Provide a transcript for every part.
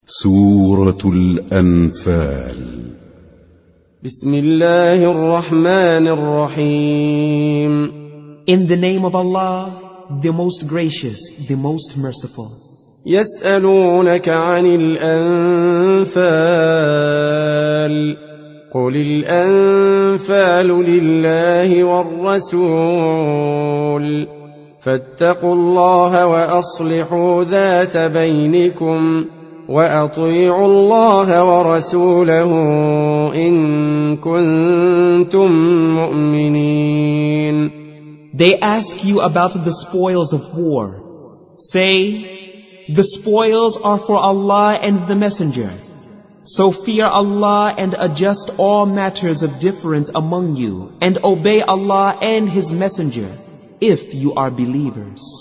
سورة الأنفال. بسم الله الرحمن الرحيم. In the name of Allah, the most gracious, the most merciful. يسألونك عن الأنفال قل الأنفال لله والرسول فاتقوا الله وأصلحوا ذات بينكم وأطيعوا الله ورسوله إن كنتم مؤمنين. They ask you about the spoils of war. Say, the spoils are for Allah and the Messenger. So fear Allah and adjust all matters of difference among you, and obey Allah and His Messenger, if you are believers.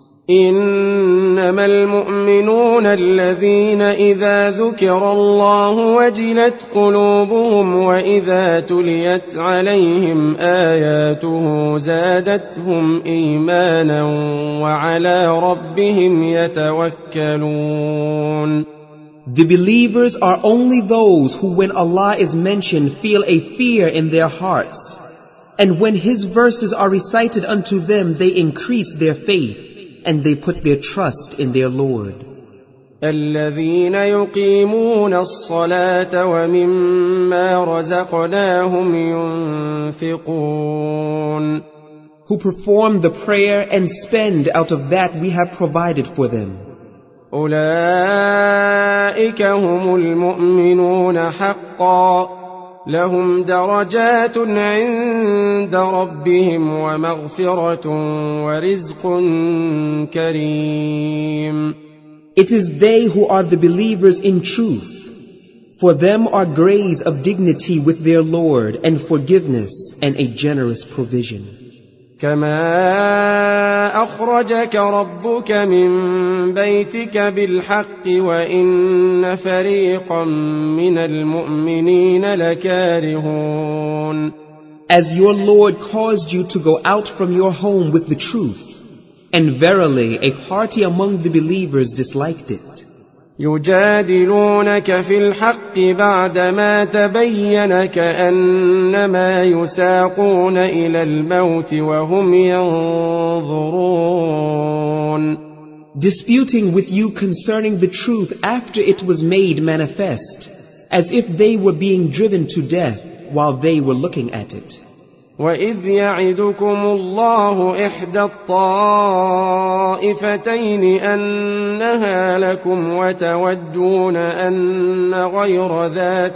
إنما المؤمنون الذين إذا ذكر الله وجلت قلوبهم وإذا تليت عليهم آياته زادتهم إيمانا وعلى ربهم يتوكلون. The believers are only those who, when Allah is mentioned, feel a fear in their hearts, and when His verses are recited unto them, they increase their faith, and they put their trust in their Lord. الذين يقيمون الصلاة ومما رزقناهم ينفقون. Who perform the prayer and spend out of that we have provided for them. أولئك هم المؤمنون حقا لهم درجات عند ربهم ومغفرة ورزق كريم. It is they who are the believers in truth. For them are grades of dignity with their Lord and forgiveness and a generous provision. كما أخرجك ربك من بيتك بالحق وإن فريقا من المؤمنين لكارهون. As your Lord caused you to go out from your home with the truth, and verily a party among the believers disliked it. يجادلونك في الحق بعدما تبين كأنما يساقون إلى الموت وهم ينظرون. Disputing with you concerning the truth after it was made manifest, as if they were being driven to death while they were looking at it. وَإِذْ يَعِدُكُمُ اللَّهُ إِحْدَى الطَّائِفَتَيْنِ أَنَّهَا لَكُمْ وَتَوَدُّونَ أَنَّ غَيْرَ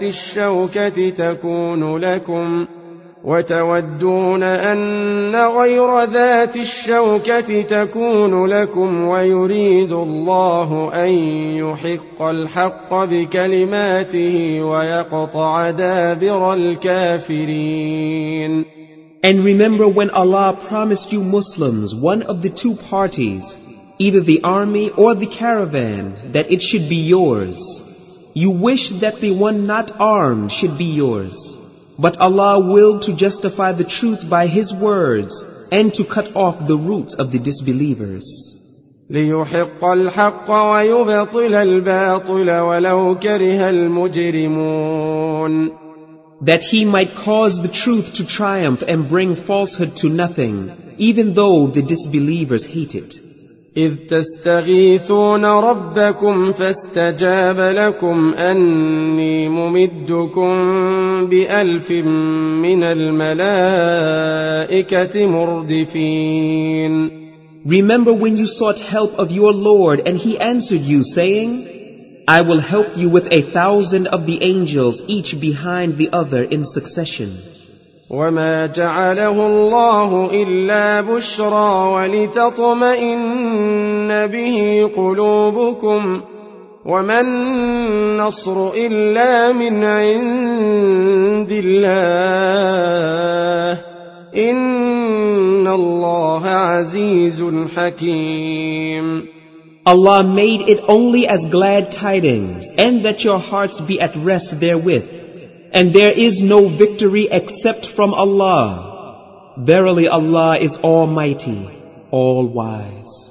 ذَاتِ الشَّوْكَةِ تَكُونُ لَكُمْ وَيُرِيدُ اللَّهُ أَن يُحِقَّ الْحَقَّ بِكَلِمَاتِهِ وَيَقْطَعَ دَابِرَ الْكَافِرِينَ. And remember when Allah promised you Muslims one of the two parties, either the army or the caravan, that it should be yours. You wish that the one not armed should be yours. But Allah willed to justify the truth by His words and to cut off the roots of the disbelievers. لِيُحِقَّ الْحَقَّ وَيُبْطِلَ الْبَاطِلَ وَلَوْ كَرِهَ الْمُجْرِمُونَ. That He might cause the truth to triumph and bring falsehood to nothing, even though the disbelievers hate it. إِذْ تَسْتَغِيثُونَ رَبَّكُمْ فَاسْتَجَابَ لَكُمْ أَنِّي مُمِدُّكُمْ بِأَلْفٍ مِّنَ الْمَلَائِكَةِ مُرْدِفِينَ. Remember when you sought help of your Lord and He answered you, saying, I will help you with 1,000 of the angels, each behind the other in succession. وَمَا جَعَلَهُ اللَّهُ إِلَّا بُشْرَى وَلِتَطْمَئِنَّ بِهِ قُلُوبُكُمْ وَمَا النَّصْرُ إِلَّا مِنْ عِندِ اللَّهِ إِنَّ اللَّهَ عَزِيزٌ حَكِيمٌ. Allah made it only as glad tidings, and that your hearts be at rest therewith. And there is no victory except from Allah. Verily Allah is Almighty, all-wise.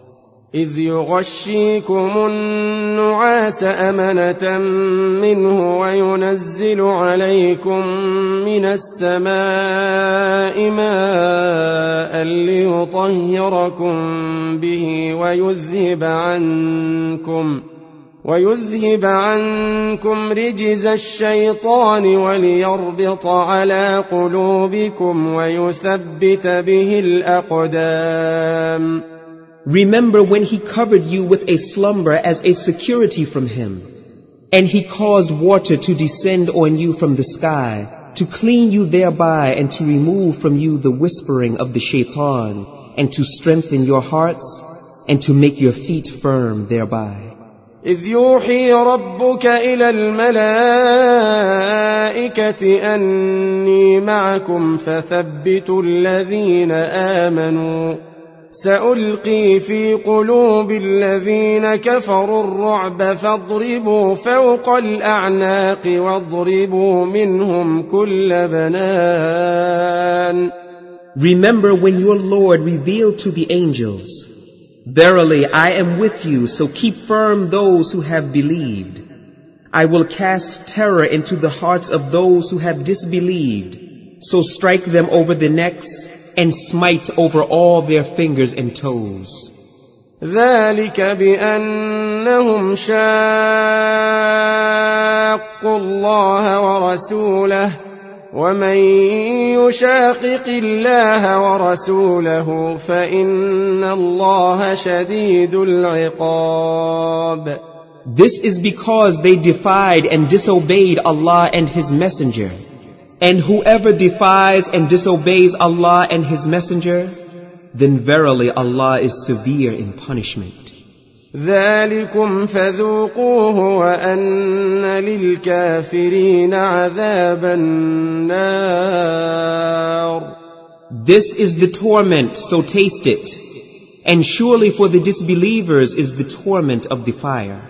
إذ يغشيكم النعاس أمنة منه وينزل عليكم من السماء ماء ليطهركم به ويذهب عنكم رجز الشيطان وليربط على قلوبكم ويثبت به الأقدام. Remember when he covered you with a slumber as a security from him, and he caused water to descend on you from the sky, to clean you thereby and to remove from you the whispering of the shaitan, and to strengthen your hearts, and to make your feet firm thereby. إذ يوحي ربك إلى الملائكة أني معكم فثبتوا الذين آمنوا سألقي في قلوب الذين كفروا الرعب فاضربوا فوق الأعناق واضربوا منهم كل بنان. Remember when your Lord revealed to the angels, "Verily I am with you, so keep firm those who have believed. I will cast terror into the hearts of those who have disbelieved, so strike them over the necks and smite over all their fingers and toes." ذلك بأنهم شاقوا الله ورسوله ومن يشاقق الله ورسوله فإن الله شديد العقاب. This is because they defied and disobeyed Allah and His Messenger. And whoever defies and disobeys Allah and His Messenger, then verily Allah is severe in punishment. ذلكم فذوقوه وأن للكافرين عذاب النار. This is the torment, so taste it. And surely for the disbelievers is the torment of the fire.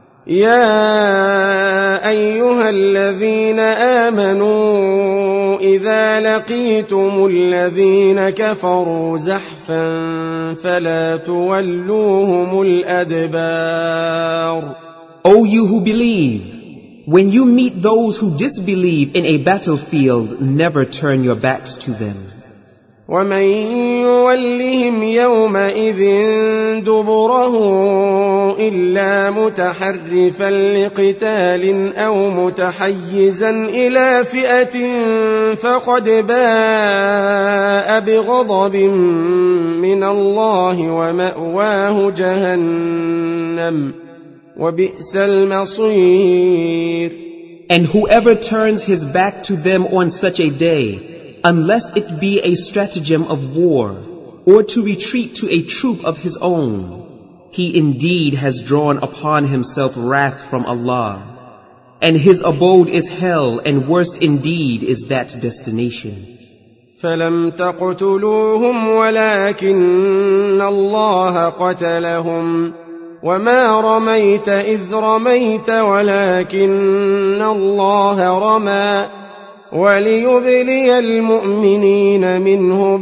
يا أيها الذين آمنوا إذا لقيتم الذين كفروا زحفا فلا تولوهم الأدبار. O you who believe, when you meet those who disbelieve in a battlefield, never turn your backs to them. ومن يولهم يومئذ دبره إلا متحرفا لقتال أو متحيزا إلى فئة فقد باء بغضب من الله ومأواه جهنم وبئس المصير. And whoever turns his back to them on such a day, unless it be a stratagem of war, or to retreat to a troop of his own, he indeed has drawn upon himself wrath from Allah, and his abode is hell, and worst indeed is that destination. فلم تقتلوهم ولكن الله قتلهم وما رميت إذ رميت ولكن الله رمى وليبلي المؤمنين منه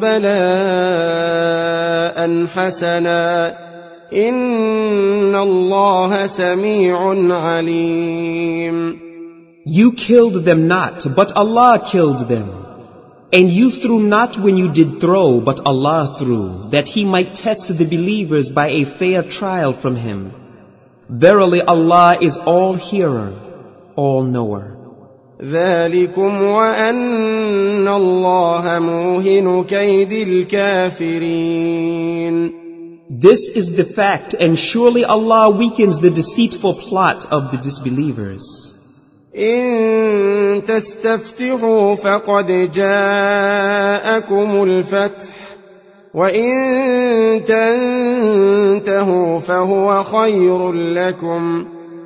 بلاء حسنا إن الله سميع عليم. You killed them not, but Allah killed them. And you threw not when you did throw, but Allah threw, that He might test the believers by a fair trial from Him. Verily Allah is all hearer, all knower. ذلكم وأن الله موهن كيد الكافرين. This is the fact, and surely Allah weakens the deceitful plot of the disbelievers. إن تستفتحوا فقد جاءكم الفتح وإن تنتهوا فهو خير لكم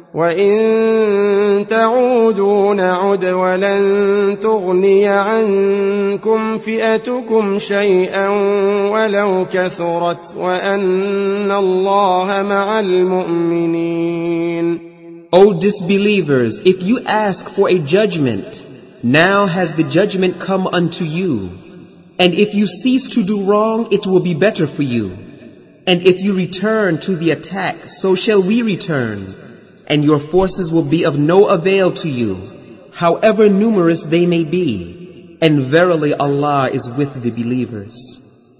وإن تعودوا نعد ولن تغني عنكم فئتكم شيئا ولو كثرت وأن الله مع المؤمنين. O disbelievers, if you ask for a judgment, now has the judgment come unto you. And if you cease to do wrong, it will be better for you. And if you return to the attack, so shall we return, and your forces will be of no avail to you, however numerous they may be. And verily Allah is with the believers.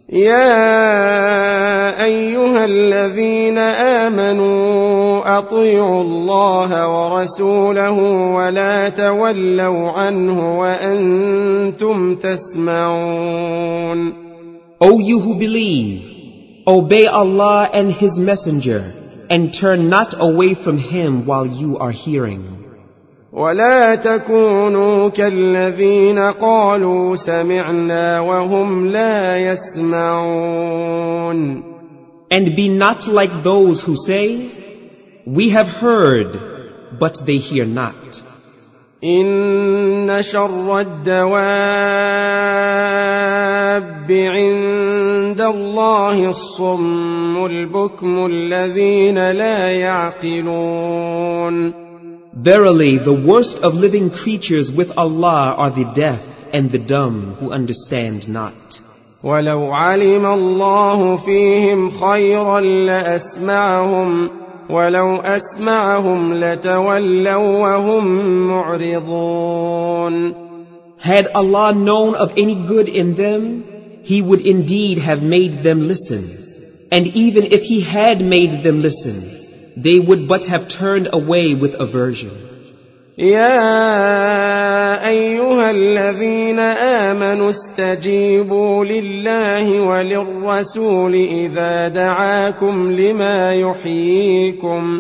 يا أيها الذين آمنوا أطيعوا الله ورسوله ولا تولوا عنه وأنتم تسمعون. O you who believe, obey Allah and His Messenger, and turn not away from Him while you are hearing. ولا تكونوا كالذين قالوا سمعنا وهم لا يسمعون. And be not like those who say, we have heard, but they hear not. إن شر الدواب عند الله الصم البكم الذين لا يعقلون. Verily, the worst of living creatures with Allah are the deaf and the dumb who understand not. ولو علم الله فيهم خيرا لأسمعهم ولو أسمعهم لتولوا وهم معرضون. Had Allah known of any good in them, He would indeed have made them listen. And even if He had made them listen, they would but have turned away with aversion. يا أيها الذين آمنوا استجيبوا لله وللرسول إذا دعاكم لما يحييكم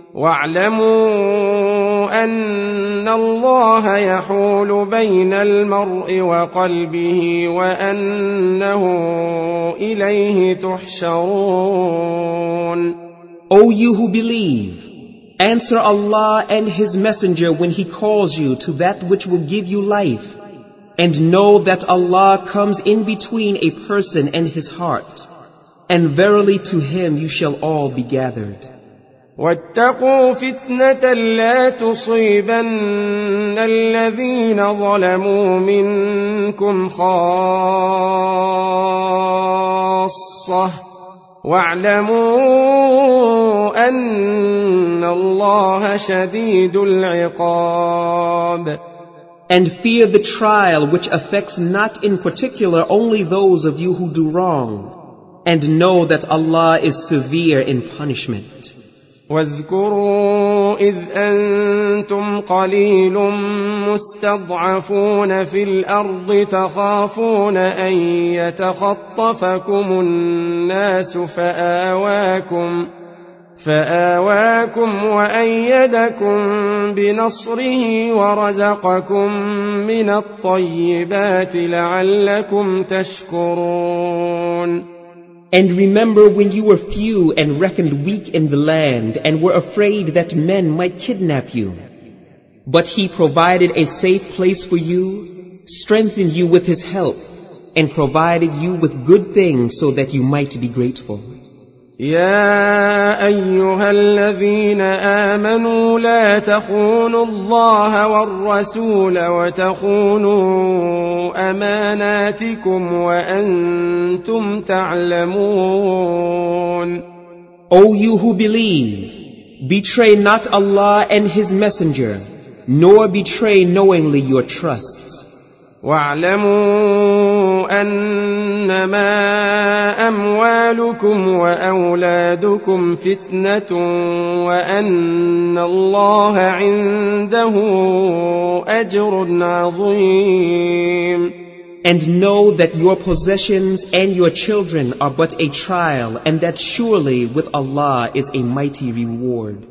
واعلموا أن الله يحول بين المرء وقلبه وأنه إليه تحشرون. O you who believe, answer Allah and His Messenger when He calls you to that which will give you life, and know that Allah comes in between a person and his heart, and verily to Him you shall all be gathered. واتقوا فتنة لا تصيبن الذين ظلموا منكم خاصة واعلموا أن الله شديد العقاب. And fear the trial which affects not in particular only those of you who do wrong, and know that Allah is severe in punishment. واذكروا إذ أنتم قليل مستضعفون في الأرض تخافون أن يتخطفكم الناس فآواكم وأيدكم بنصره ورزقكم من الطيبات لعلكم تشكرون. And remember when you were few and reckoned weak in the land and were afraid that men might kidnap you. But He provided a safe place for you, strengthened you with His help, and provided you with good things so that you might be grateful. يا أيها الذين آمنوا لا تخونوا الله والرسول وتخونوا أماناتكم وأنتم تعلمون. O you who believe, betray not Allah and His Messenger, nor betray knowingly your trusts. واعلموا أنما أموالكم وأولادكم فتنة وأن الله عنده أجر عظيم. And know that your possessions and your children are but a trial, and that surely with Allah is a mighty reward.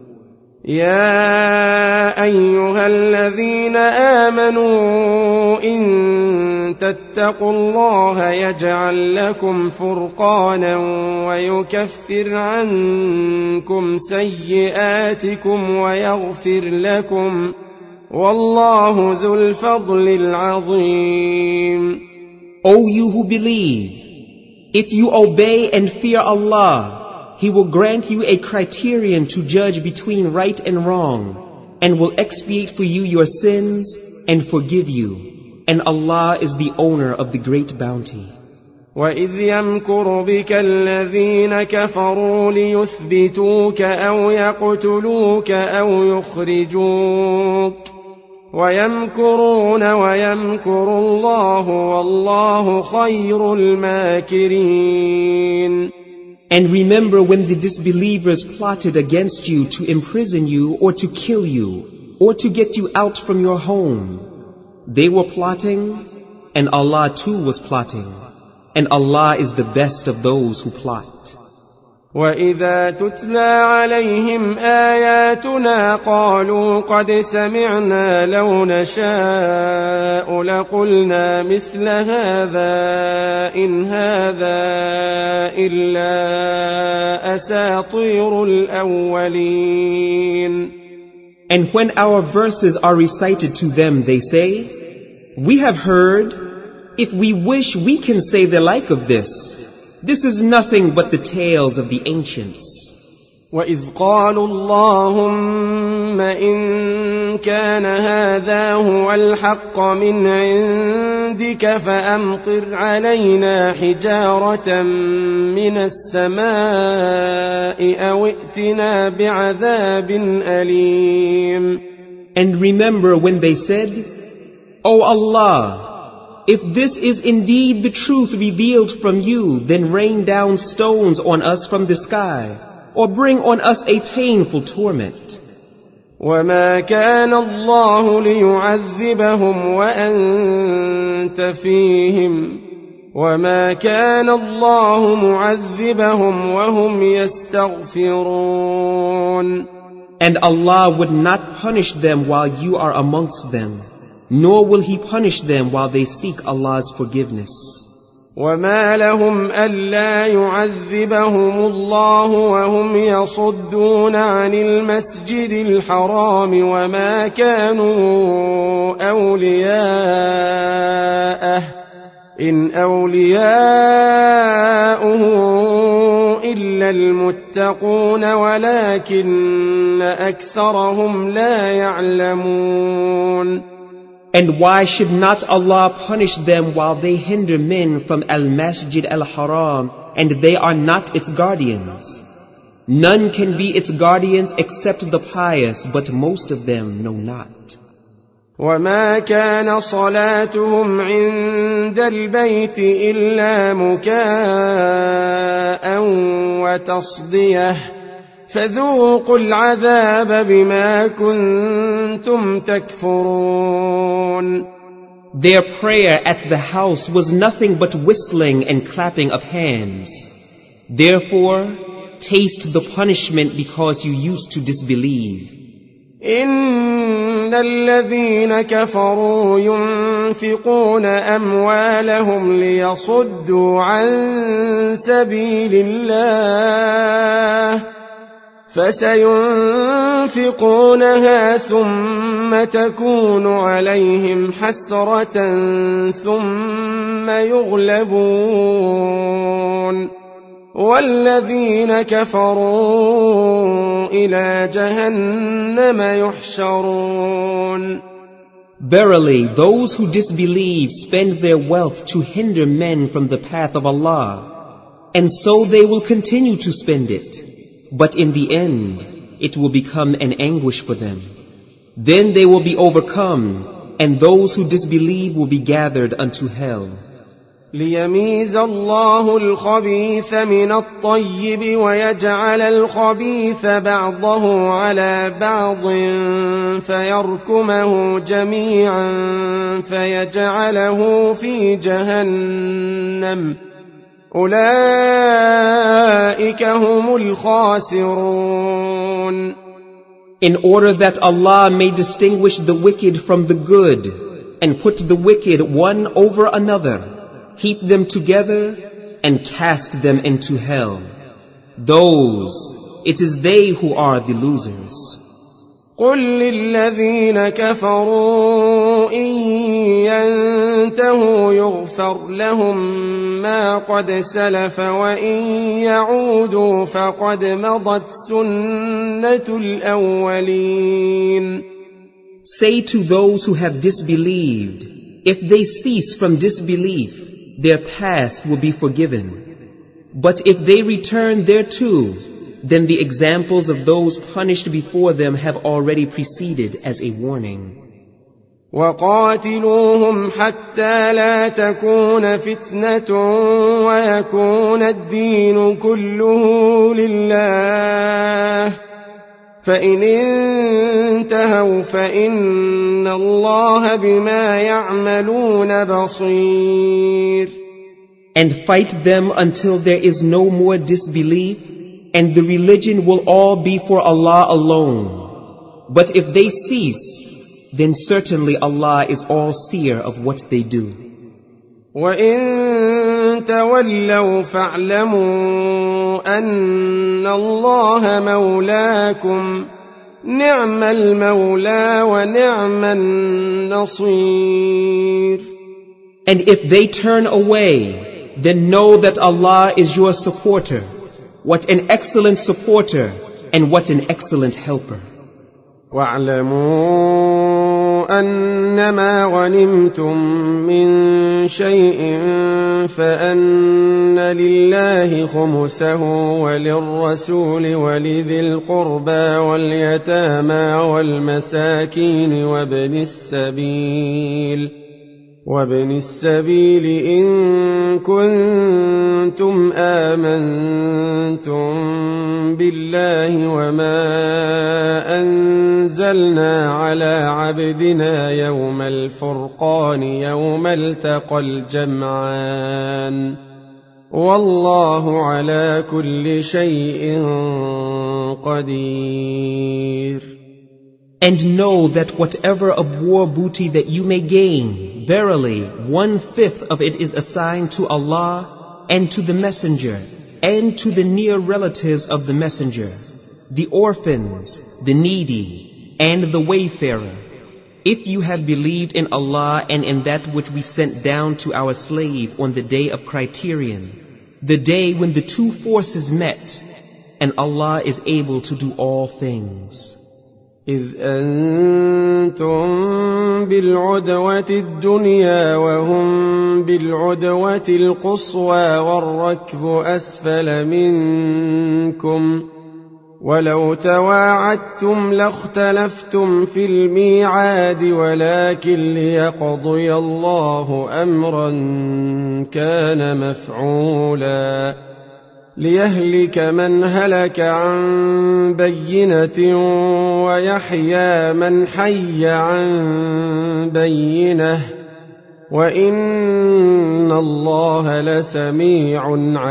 يا أيها الذين آمنوا إن تتقوا الله يجعل لكم فرقانا ويكفر عنكم سيئاتكم ويغفر لكم والله ذو الفضل العظيم. O you who believe, if you obey and fear Allah, He will grant you a criterion to judge between right and wrong, and will expiate for you your sins and forgive you. And Allah is the owner of the great bounty. وإذ يمكر بك الذين كفروا ليثبتوك أو يقتلوك أو يخرجوك ويمكرون ويمكر الله والله خير الماكرين. And remember when the disbelievers plotted against you to imprison you or to kill you or to get you out from your home. They were plotting, and Allah too was plotting. And Allah is the best of those who plot. وَإِذَا تُتْلَى عَلَيْهِمْ آيَاتُنَا قَالُوا قَدْ سَمِعْنَا لَوْ نَشَاءُ لَقُلْنَا مِثْلَ هَذَا إِنْ هَذَا إِلَّا أَسَاطِيرُ الْأَوَّلِينَ. And when our verses are recited to them, they say, "We have heard. If we wish, we can say the like of this. This is nothing but the tales of the ancients." وَإِذْ قَالُوا اللَّهُمَّ إِن كَانَ هَذَا هُوَ الْحَقَّ مِنْ عِندِكَ فَأَمْطِرْ عَلَيْنَا حِجَارَةً مِنَ السَّمَاءِ أَوْ ائْتِنَا بِعَذَابٍ أَلِيمٍ. And remember when they said, "O Allah, if this is indeed the truth revealed from you, then rain down stones on us from the sky, or bring on us a painful torment." وَمَا كَانَ اللَّهُ لِيُعَذِّبَهُمْ وَأَنْتَ فِيهِمْ وَمَا كَانَ اللَّهُ مُعَذِّبَهُمْ وَهُمْ يَسْتَغْفِرُونَ. And Allah would not punish them while you are amongst them, nor will He punish them while they seek Allah's forgiveness. وَمَا لَهُمْ أَلَّا يُعَذِّبَهُمُ اللَّهُ وَهُمْ يَصُدُّونَ عَنِ الْمَسْجِدِ الْحَرَامِ وَمَا كَانُوا أَوْلِيَاءَهُ إِنْ أَوْلِيَاؤُهُ إِلَّا الْمُتَّقُونَ وَلَكِنَّ أَكْثَرَهُمْ لَا يَعْلَمُونَ. And why should not Allah punish them while they hinder men from Al-Masjid Al-Haram and they are not its guardians? None can be its guardians except the pious, but most of them know not. وَمَا كَانَ صَلَاتُهُمْ عِندَ الْبَيْتِ إِلَّا مُكَاءً وَتَصْدِيَةً فَذُوقُوا الْعَذَابَ بِمَا كُنْتُمْ تَكْفُرُونَ. Their prayer at the house was nothing but whistling and clapping of hands. Therefore, taste the punishment because you used to disbelieve. إِنَّ الَّذِينَ كَفَرُوا يُنْفِقُونَ أَمْوَالَهُمْ لِيَصُدُّوا عَنْ سَبِيلِ اللَّهِ فسينفقونها ثم تكون عليهم حسرة ثم يغلبون والذين كفروا إلى جهنم يحشرون. Verily, those who disbelieve spend their wealth to hinder men from the path of Allah, and so they will continue to spend it. But in the end, it will become an anguish for them. Then they will be overcome, and those who disbelieve will be gathered unto hell. ليميز الله الخبيث من الطيب ويجعل الخبيث بعضه على بعض فيركمه جميعا فيجعله في جهنم أولئك هم الخاسرون. In order that Allah may distinguish the wicked from the good and put the wicked one over another, heap them together and cast them into hell. It is they who are the losers. قل للذين كفروا إن ينتهوا يغفر لهم ما قد سلف وإن يعودوا فقد مضت سنة الأولين. Say to those who have disbelieved, if they cease from disbelief, their past will be forgiven. But if they return thereto, then the examples of those punished before them have already preceded as a warning. وقاتلوهم حتى لا تكون فتنة ويكون الدين كله لله فإن انتهوا فإن الله بما يعملون بصير. And fight them until there is no more disbelief, and the religion will all be for Allah alone. But if they cease, then certainly Allah is all-seer of what they do. وَإِن تَوَلَّوْا فَاعْلَمُوا أَنَّ اللَّهَ مَوْلَاكُمْ نِعْمَ الْمَوْلَى وَنِعْمَ النَّصِيرُ. And if they turn away, then know that Allah is your supporter. What an excellent supporter and what an excellent helper. وَاعْلَمُوا أَنَّمَا غَنِمْتُم مِّن شَيْءٍ فَأَنَّ لِلَّهِ خُمُسَهُ وَلِلرَّسُولِ وَلِذِي الْقُرْبَى وَالْيَتَامَى وَالْمَسَاكِينِ وَابْنِ السَّبِيلِ إِن كُنتُمْ آمَنتُم بِاللَّهِ وَمَا أَنزَلْنَا عَلَىٰ عَبْدِنَا يَوْمَ الْفُرْقَانِ يَوْمَ الْتَقَى الْجَمْعَانِ وَاللَّهُ عَلَىٰ كُلِّ شَيْءٍ قَدِيرٌ. And know that whatever of war booty that you may gain, verily 1/5 of it is assigned to Allah and to the Messenger and to the near relatives of the Messenger, the orphans, the needy, and the wayfarer. If you have believed in Allah and in that which we sent down to our slave on the day of criterion, the day when the two forces met, and Allah is able to do all things. إذ أنتم بالعدوة الدنيا وهم بالعدوة القصوى والركب أسفل منكم ولو تواعدتم لاختلفتم في الميعاد ولكن ليقضي الله أمرا كان مفعولا ليهلك من هلك عن بينة ويحيى من حي عن بينة وإن الله لسميع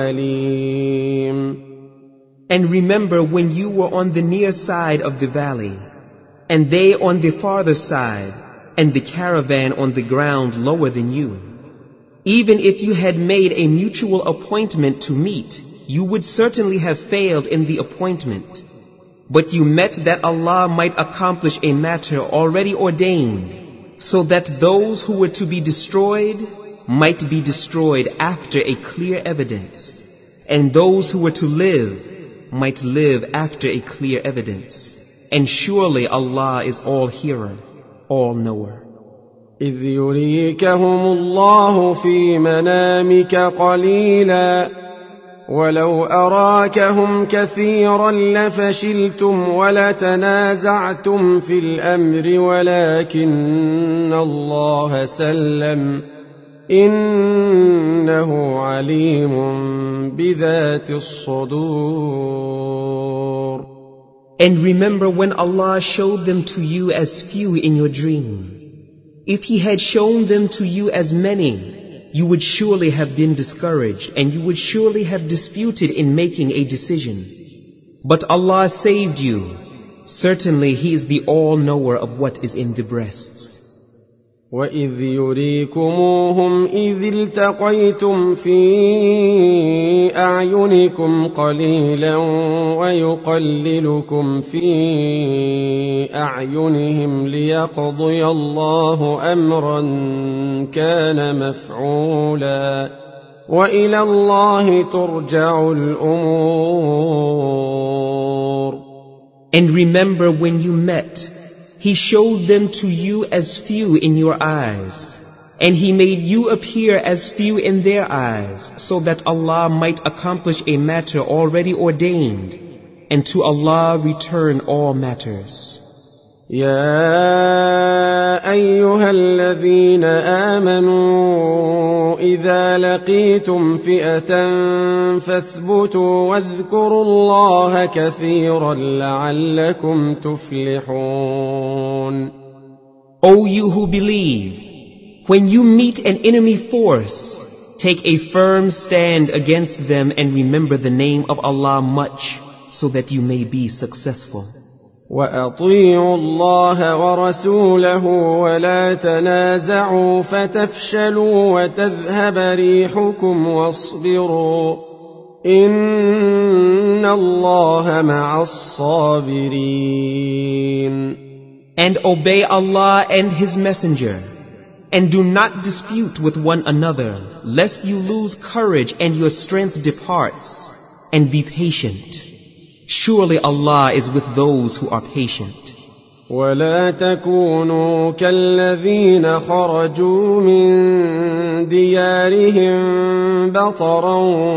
عليم. And remember when you were on the near side of the valley, and they on the farther side, and the caravan on the ground lower than you. Even if you had made a mutual appointment to meet, you would certainly have failed in the appointment. But you met that Allah might accomplish a matter already ordained, so that those who were to be destroyed might be destroyed after a clear evidence, and those who were to live might live after a clear evidence. And surely Allah is all hearer, all knower. إذ يريكهم الله في منامك قليلا ولو أراكهم كثيرا لفشلتم ولتنازعتم في الأمر ولكن الله سلم إنه عليم بذات الصدور. And remember when Allah showed them to you as few in your dream. If He had shown them to you as many, you would surely have been discouraged and you would surely have disputed in making a decision. But Allah saved you. Certainly He is the all-knower of what is in the breasts. وَإِذْ يُرِيكُمُوهُمْ إِذِ الْتَقَيْتُمْ فِي أَعْيُنِكُمْ قَلِيلًا وَيُقَلِّلُكُمْ فِي أَعْيُنِهِمْ لِيَقْضِيَ اللَّهُ أَمْرًا كَانَ مَفْعُولًا وَإِلَى اللَّهِ تُرْجَعُ الْأُمُورُ. And remember when you met, He showed them to you as few in your eyes. And He made you appear as few in their eyes, so that Allah might accomplish a matter already ordained, and to Allah return all matters. يا أيها الذين آمنوا إذا لقيتم فئة فاثبتوا واذكروا الله كثيرا لعلكم تفلحون. O you who believe, when you meet an enemy force, take a firm stand against them and remember the name of Allah much, so that you may be successful. وأطيعوا الله ورسوله ولا تنازعوا فتفشلوا وتذهب ريحكم واصبروا إن الله مع الصابرين. And obey Allah and His Messenger, and do not dispute with one another, lest you lose courage and your strength departs, and be patient. Surely Allah is with those who are patient. ولا تكونوا كالذين خرجوا من ديارهم بطرا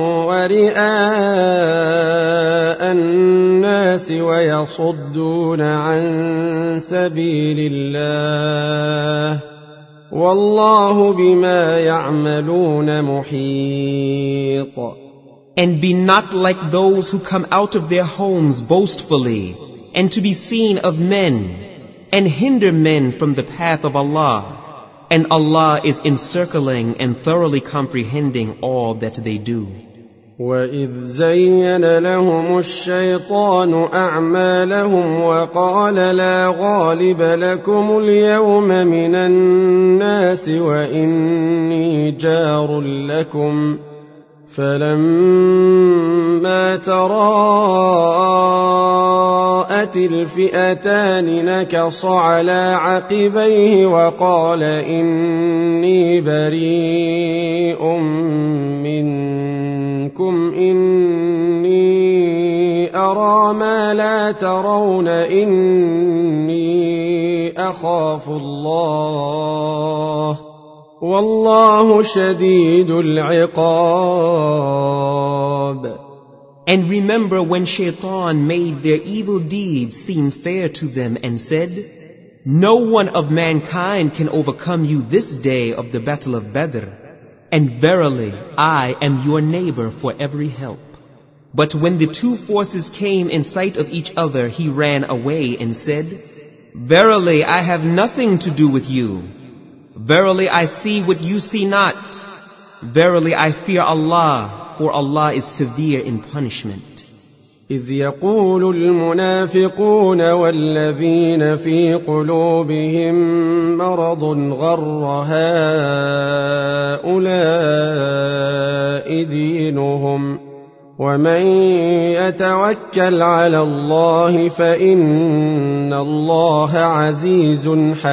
ورئاء الناس ويصدون عن سبيل الله والله بما يعملون محيط. And be not like those who come out of their homes boastfully, and to be seen of men, and hinder men from the path of Allah. And Allah is encircling and thoroughly comprehending all that they do. وَإِذْ زَيَّنَ لَهُمُ الشَّيْطَانُ أَعْمَالَهُمْ وَقَالَ لَا غَالِبَ لَكُمُ الْيَوْمَ مِنَ النَّاسِ وَإِنِّي جَارٌ لَكُمْ فلما تراءت الفئتان نكص على عقبيه وقال إني بريء منكم إني أرى ما لا ترون إني أخاف الله والله شديد العقاب. And remember when Shaitan made their evil deeds seem fair to them and said, no one of mankind can overcome you this day of the battle of Badr, and verily I am your neighbor for every help. But when the two forces came in sight of each other, he ran away and said, verily I have nothing to do with you. Verily I see what you see not. Verily I fear Allah, for Allah is severe in punishment. إذ يقول المنافقون والذين في قلوبهم مرض غر هؤلاء دينهم ومن يتوكل على الله فإن الله عزيز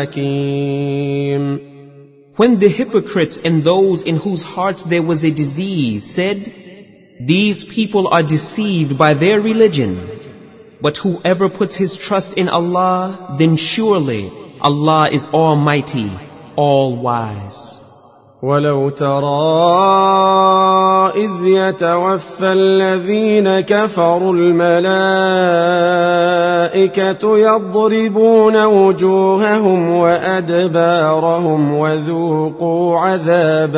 حكيم. When the hypocrites and those in whose hearts there was a disease said, these people are deceived by their religion, but whoever puts his trust in Allah, then surely Allah is almighty, all-wise. ولو ترى إذ يتوفى الذين كفروا الملائكة يضربون وجوههم وأدبارهم وذوقوا عذاب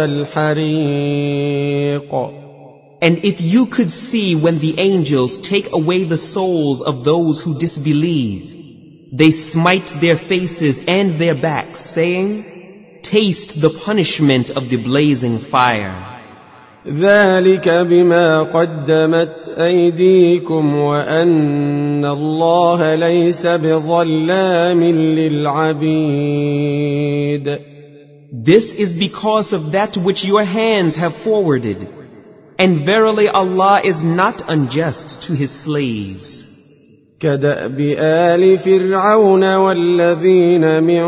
الحريق. And if you could see when the angels take away the souls of those who disbelieve, they smite their faces and their backs, saying, taste the punishment of the blazing fire. ذلك بما قدمت أيديكم وأن الله ليس بظلام للعبيد. This is because of that which your hands have forwarded, and verily Allah is not unjust to His slaves. كدأب آل فرعون والذين من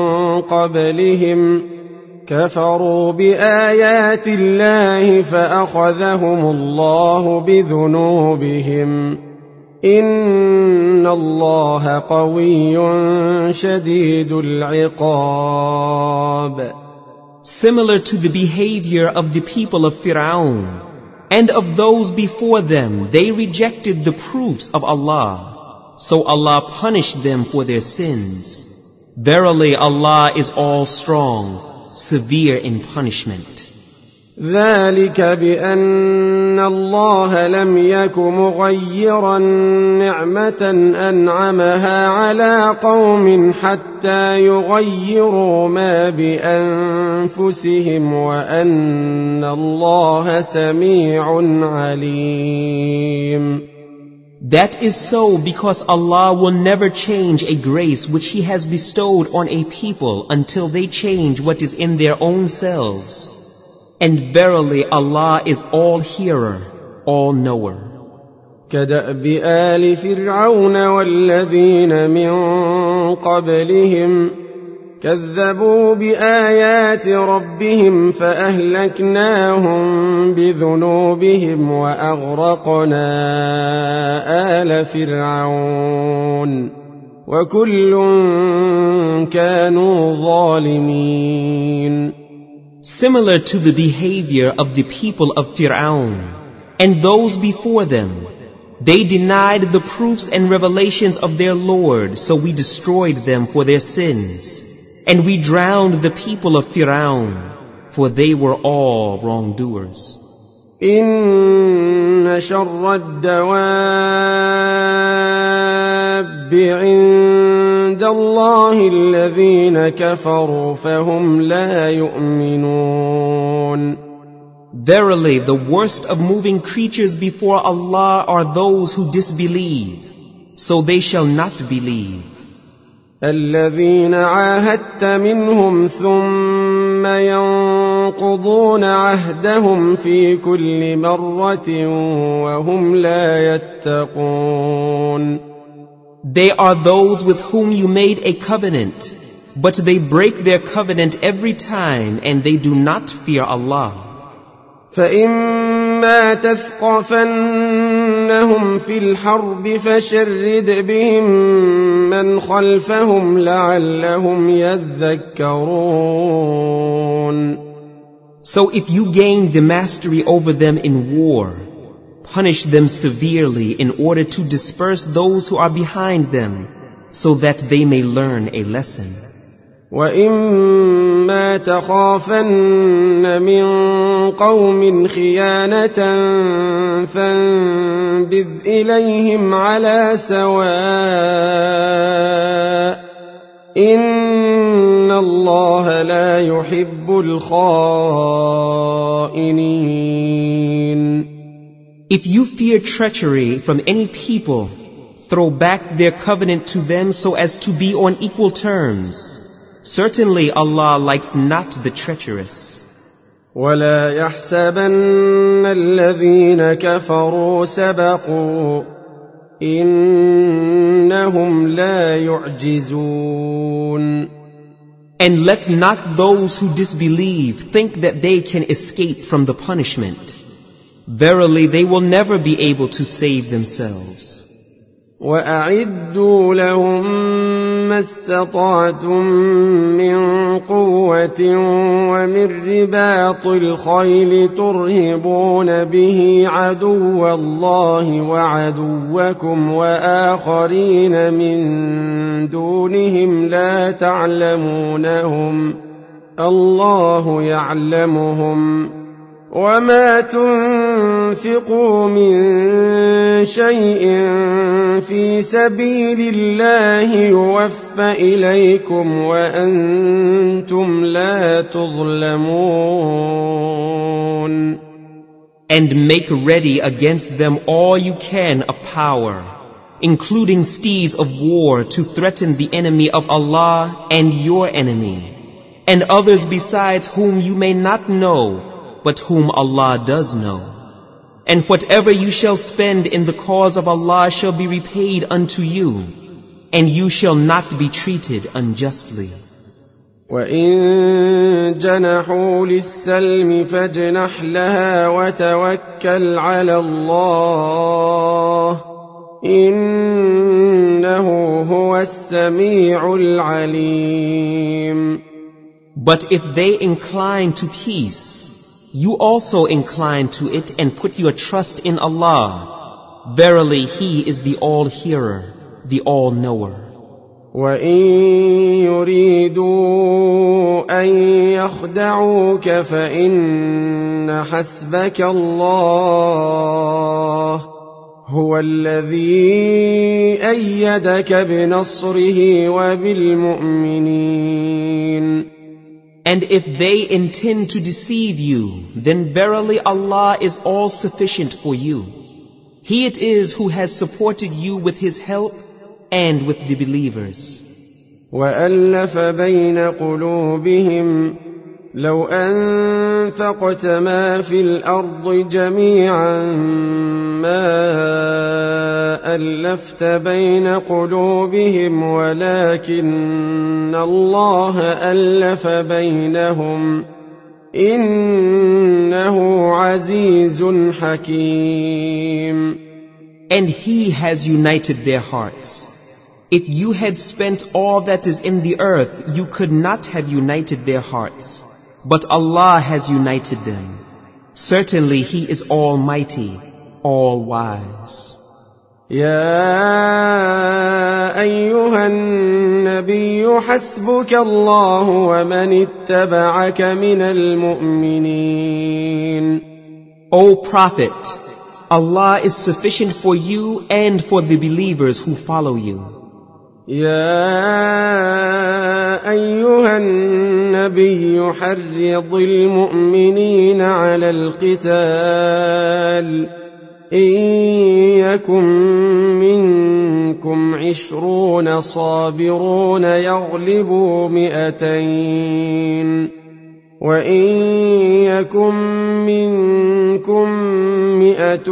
قبلهم كفروا بآيات الله فأخذهم الله بذنوبهم إن الله قوي شديد العقاب. similar to the behavior of the people of Fir'aun and of those before them. They rejected the proofs of Allah, so Allah punished them for their sins. Verily, Allah is all strong, severe in punishment. ذلك بأن الله لم يك مغيرا نعمة أنعمها على قوم حتى يغيروا ما بأنفسهم وأن الله سميع عليم. That is so because Allah will never change a grace which He has bestowed on a people until they change what is in their own selves. And verily Allah is all hearer, all knower. كدأب آل فرعون والذين من قبلهم كذبوا بآيات ربهم فأهلكناهم بذنوبهم وأغرقنا آل فرعون وكل كانوا ظالمين. Similar to the behavior of the people of Fir'aun and those before them, they denied the proofs and revelations of their Lord, so we destroyed them for their sins. And we drowned the people of Fir'aun, for they were all wrongdoers. إن شر الدواب عند الله الذين كفروا فهم لا يؤمنون. Verily, the worst of moving creatures before Allah are those who disbelieve, so they shall not believe. الذين عاهدت منهم ثم ينقضون عهدهم في كل مرة وهم لا يتقون. They are those with whom you made a covenant, but they break their covenant every time and they do not fear Allah. فإما تثقفنهم في الحرب فشرد بهم من خلفهم لعلهم يذكرون. So if you gain the mastery over them in war, punish them severely in order to disperse those who are behind them, so that they may learn a lesson. وَإِمَّا تَخَافَنَّ مِنْ قَوْمٍ خِيَانَةً فَانبِذْ إِلَيْهِمْ عَلَى سَوَاءٍ إِنَّ اللَّهَ لَا يُحِبُّ الْخَائِنِينَ. If you fear treachery from any people, throw back their covenant to them so as to be on equal terms. Certainly Allah likes not the treacherous. وَلَا يَحْسَبَنَّ الَّذِينَ كَفَرُوا سَبَقُوا إِنَّهُمْ لَا يُعْجِزُونَ. And let not those who disbelieve think that they can escape from the punishment. Verily they will never be able to save themselves. وَأَعِدُّوا لَهُم مَّا اسْتَطَعْتُم مِّن قُوَّةٍ وَمِن رِّبَاطِ الْخَيْلِ تُرْهِبُونَ بِهِ عَدُوَّ اللَّهِ وَعَدُوَّكُمْ وَآخَرِينَ مِن دُونِهِمْ لَا تَعْلَمُونَهُمْ اللَّهُ يَعْلَمُهُمْ وَمَا تُنفِقُوا مِن شَيْءٍ فِي سَبِيلِ اللَّهِ يُوَفَّ إِلَيْكُمْ وَأَنْتُمْ لَا تُظْلَمُونَ. And make ready against them all you can of power, including steeds of war to threaten the enemy of Allah and your enemy, and others besides whom you may not know, but whom Allah does know. And whatever you shall spend in the cause of Allah shall be repaid unto you, and you shall not be treated unjustly. وَإِن جَنَحُوا لِلسَّلْمِ فَاجْنَحْ لَهَا وَتَوَكَّلْ عَلَى اللَّهِ إِنَّهُ هُوَ السَّمِيعُ الْعَلِيمُ. But if they incline to peace, you also incline to it and put your trust in Allah. Verily, He is the All-Hearer, the All-Knower. وَإِن يُرِيدُوا أَن يَخْدَعُوكَ فَإِنَّ حَسْبَكَ اللَّهُ هُوَ الَّذِي أَيَّدَكَ بِنَصْرِهِ وَبِالْمُؤْمِنِينَ. And if they intend to deceive you, then verily Allah is all sufficient for you. He it is who has supported you with His help and with the believers. وَأَلَّفَ بَيْنَ قُلُوبِهِمْ لَوْ أَنفَقْتَ مَا فِي الْأَرْضِ جَمِيعًا مَا أَلَّفْتَ بَيْنَ قُلُوبِهِمْ وَلَكِنَّ اللَّهَ أَلَّفَ بَيْنَهُمْ إِنَّهُ عَزِيزٌ حَكِيمٌ. And He has united their hearts. If you had spent all that is in the earth, you could not have united their hearts. But Allah has united them. Certainly He is Almighty, All-Wise. يا أيها النبي حسبك الله ومن اتبعك من المؤمنين. O Prophet, Allah is sufficient for you and for the believers who follow you. يا أيها النبي حرض المؤمنين على القتال إن يكن منكم 20 صابرون يغلبوا 200 وإن يكن منكم 100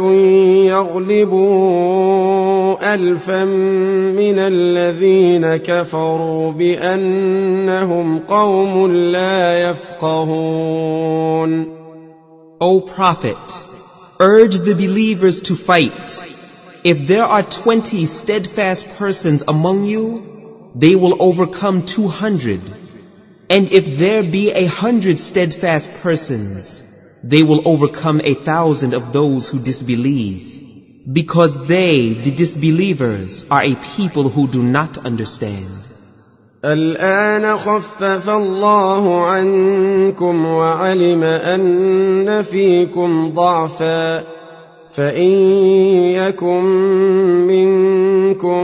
يغلبوا 1000 من الذين كفروا بأنهم قوم لا يفقهون. O Prophet, urge the believers to fight. If there are 20 steadfast persons among you, they will overcome 200. And if there be 100 steadfast persons, they will overcome 1,000 of those who disbelieve. Because they, the disbelievers, are a people who do not understand. الآن خفف الله عنكم وعلم أن فيكم ضعفا فإن يكن منكم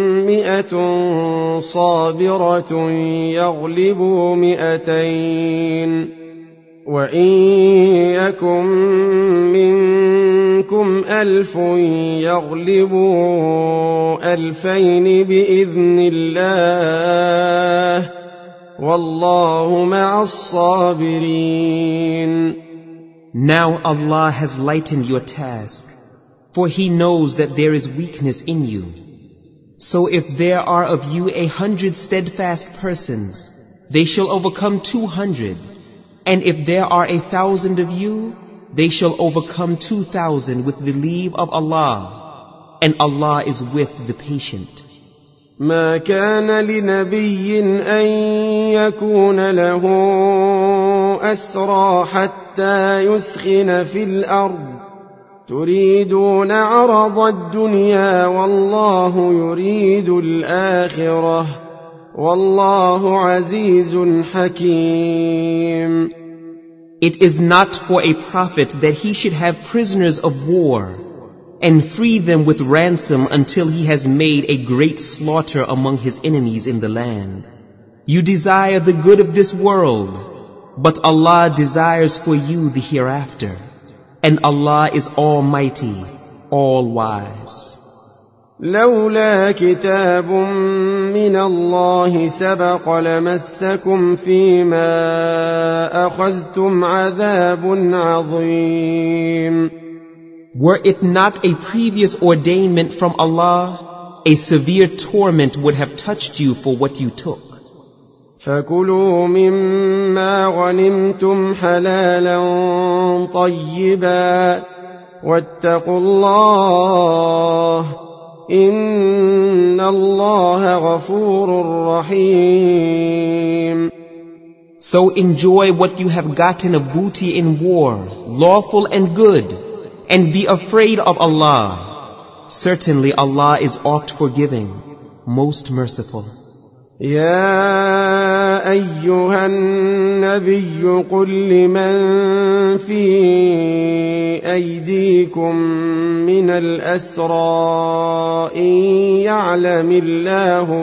100 صابرة يغلبوا 200 وإن يكن منكم 1000 يغلبوا 2000 بإذن الله والله مع الصابرين. Now Allah has lightened your task, for He knows that there is weakness in you. So if there are of you 100 steadfast persons, they shall overcome 200. And if there are 1,000 of you, they shall overcome 2,000 with the leave of Allah. And Allah is with the patient. ما كان لنبي أن يكون له أسرى حتى يثخن في الأرض تريدون عرض الدنيا والله يريد الآخرة والله عزيز حكيم. It is not for a prophet that he should have prisoners of war and free them with ransom until he has made a great slaughter among his enemies in the land. You desire the good of this world, but Allah desires for you the hereafter. And Allah is Almighty, All-Wise. لولا كتاب من الله سبق لمسكم فيما أخذتم عذاب عظيم. Were it not a previous ordainment from Allah, a severe torment would have touched you for what you took. فكلوا مما غنمتم حلالا طيبا واتقوا الله إن الله غفور رحيم. So enjoy what you have gotten of booty in war, lawful and good, and be afraid of Allah. Certainly Allah is oft forgiving, most merciful. يا أيها النبي قل لمن في أيديكم من الأسرى إن يعلم الله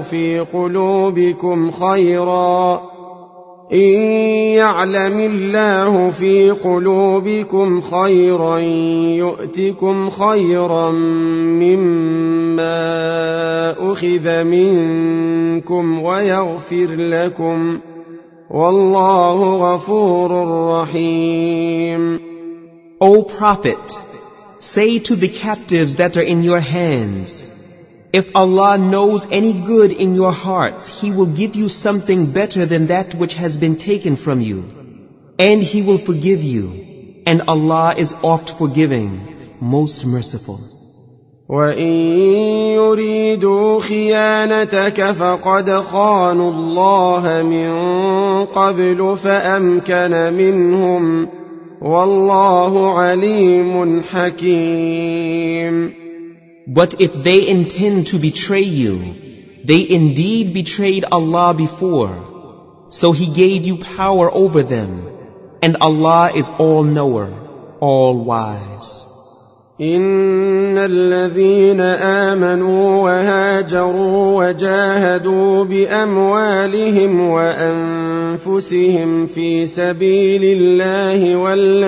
في قلوبكم خيرا يؤتكم خيرا مما أخذ منكم ويغفر لكم والله غفور رحيم. O Prophet, say to the captives that are in your hands, if Allah knows any good in your hearts, He will give you something better than that which has been taken from you. And He will forgive you. And Allah is oft forgiving, most merciful. وَإِن يُرِيدُوا خِيَانَتَكَ فَقَدْ خَانُوا اللَّهَ مِن قَبْلُ فَأَمْكَنَ مِنْهُمْ وَاللَّهُ عَلِيمٌ حَكِيمٌ. But if they intend to betray you, they indeed betrayed Allah before. So He gave you power over them, and Allah is all-knower, all-wise. إن الذين آمنوا وهاجروا وجاهدوا بأموالهم وأنفسهم في سبيل الله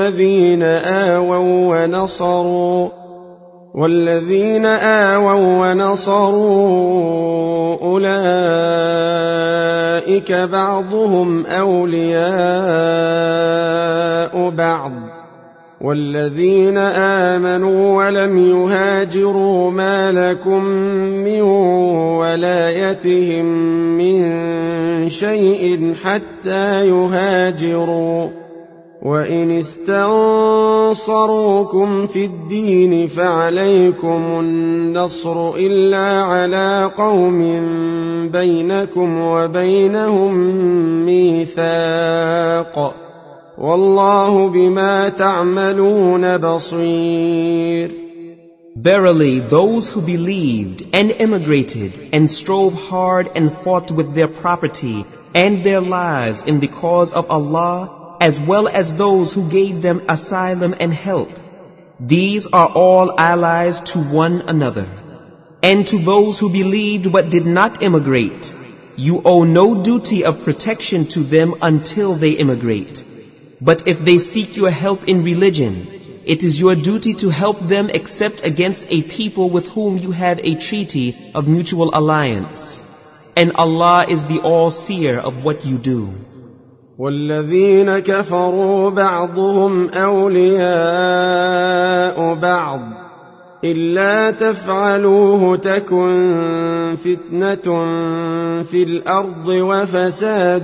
والذين آووا ونصروا أولئك بعضهم أولياء بعض والذين آمنوا ولم يهاجروا ما لكم من ولايتهم من شيء حتى يهاجروا وإن استنصروكم في الدين فعليكم النصر إلا على قوم بينكم وبينهم ميثاق والله بما تعملون بصير. Verily, those who believed and immigrated and strove hard and fought with their property and their lives in the cause of Allah, as well as those who gave them asylum and help, these are all allies to one another. And to those who believed but did not immigrate, you owe no duty of protection to them until they immigrate. But if they seek your help in religion, it is your duty to help them except against a people with whom you have a treaty of mutual alliance. And Allah is the all-seer of what you do. والذين كفروا بعضهم أولياء بعض إلا تفعلوه تكن فتنة في الأرض وفساد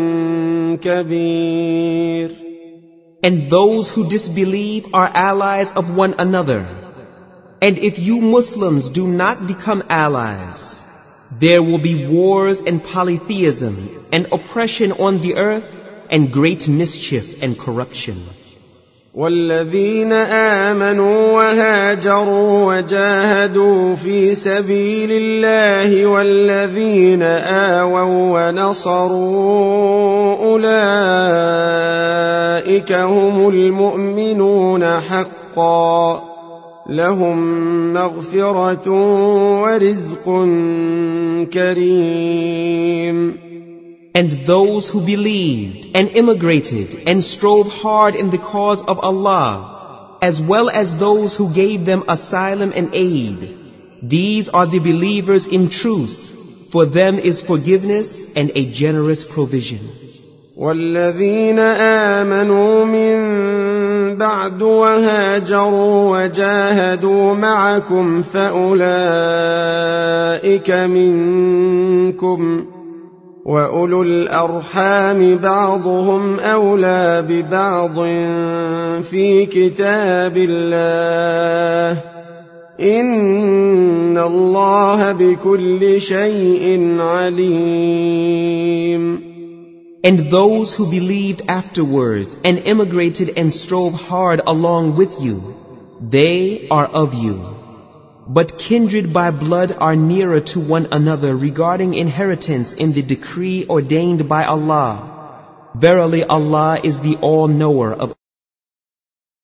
كبير. And those who disbelieve are allies of one another. And if you Muslims do not become allies, there will be wars and polytheism and oppression on the earth and great mischief and corruption. والذين آمنوا وهاجروا وجاهدوا في سبيل الله والذين آووا ونصروا أولئك هم المؤمنون حقا لهم مغفرة ورزق كريم. And those who believed and immigrated and strove hard in the cause of Allah, as well as those who gave them asylum and aid, these are the believers in truth. For them is forgiveness and a generous provision. والذين آمنوا من بعد وهاجروا وجاهدوا معكم فأولئك منكم وأولو الأرحام بعضهم أولى ببعض في كتاب الله إن الله بكل شيء عليم. And those who believed afterwards and immigrated and strove hard along with you, they are of you. But kindred by blood are nearer to one another regarding inheritance in the decree ordained by Allah. Verily Allah is the all-knower of